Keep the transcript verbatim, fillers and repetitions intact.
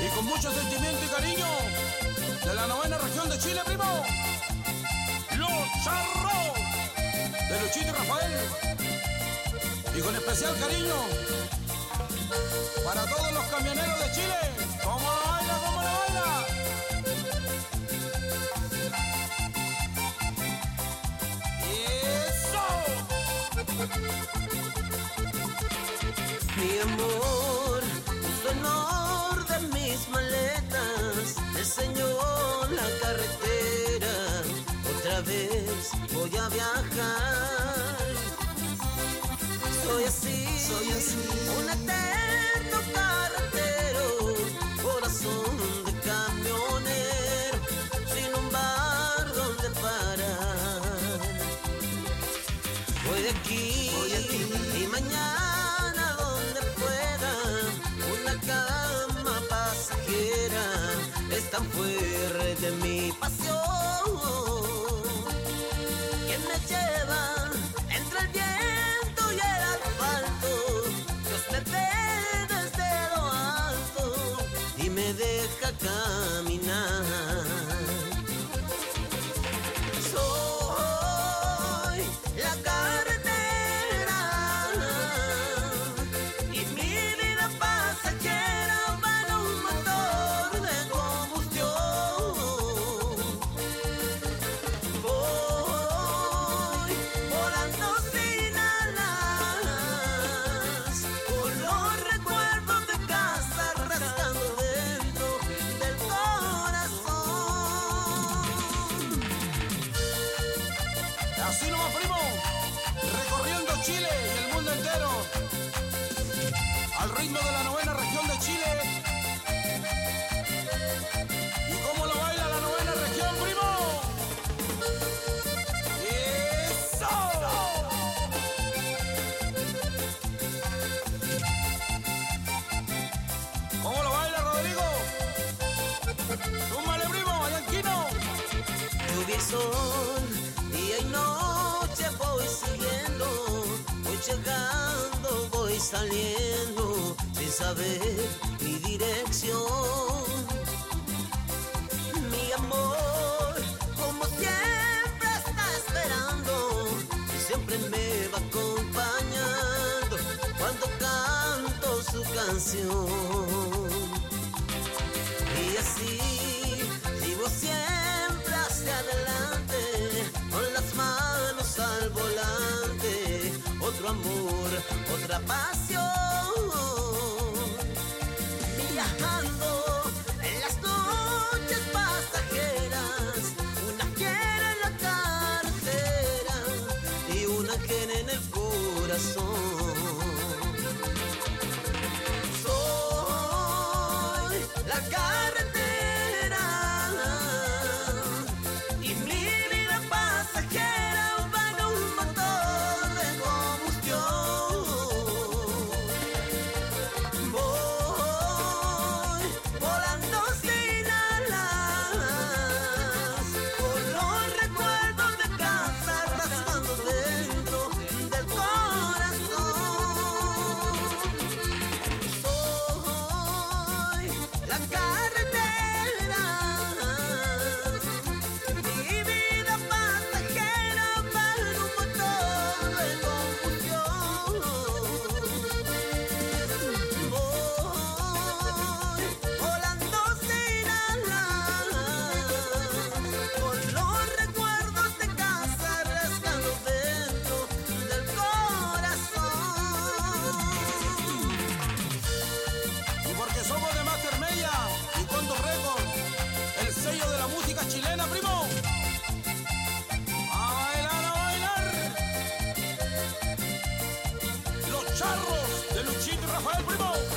Y con mucho sentimiento y cariño de la novena región de Chile, primo, Los Charros de Luchito y Rafael. Y con especial cariño para todos los camioneros de Chile. ¿Cómo lo baila? ¿Cómo lo baila? ¡Eso! Mi amor, su honor de mis maletas me enseñó la carretera. Otra vez voy a viajar. Soy así, soy así, un eterno carretero, corazón de camionero, sin un bar donde parar. Voy de aquí, voy aquí y mañana donde pueda. Una cama pasajera es tan fuerte mi pasión, que me lleva entre el viento y el asfalto. Dios me ve desde lo alto y me deja caminar. Soy la carretera y mi vida pasajera va en un motor de combustión. Voy volando sin alas, con los recuerdos de casa rascando dentro del corazón. Así nomás, primo, recorriendo Chile y el mundo entero, al ritmo de la novena región de Chile. ¿Y cómo lo baila la novena región, primo? ¡Eso! ¿Cómo lo baila, Rodrigo? ¡Súmale, primo, Vallanquino! Lluvia y sol, día y noche voy siguiendo, voy llegando, voy saliendo, sin saber mi dirección. Mi amor, como siempre está esperando, y siempre me va acompañando cuando canto su canción. Y así vivo siempre hacia adelante, con las manos al volante. Otro amor, otra pasión, viajando en las noches pasajeras. Una fiera en la carretera y un ángel en el corazón. Soy la carretera y mi vida pasajera va en un motor de combustión. Voy volando sin alas, con los recuerdos de casa rasgando dentro del corazón. Soy la carretera, mi vida pasajera va en un motor de combustión. Voy volando sin alas, con los recuerdos de casa rascando dentro del corazón. Y porque somos de Master Media y Condor Record, el sello de la música chilena, primo. A bailar, a bailar. Los Charros de Luchito y Rafael, primo.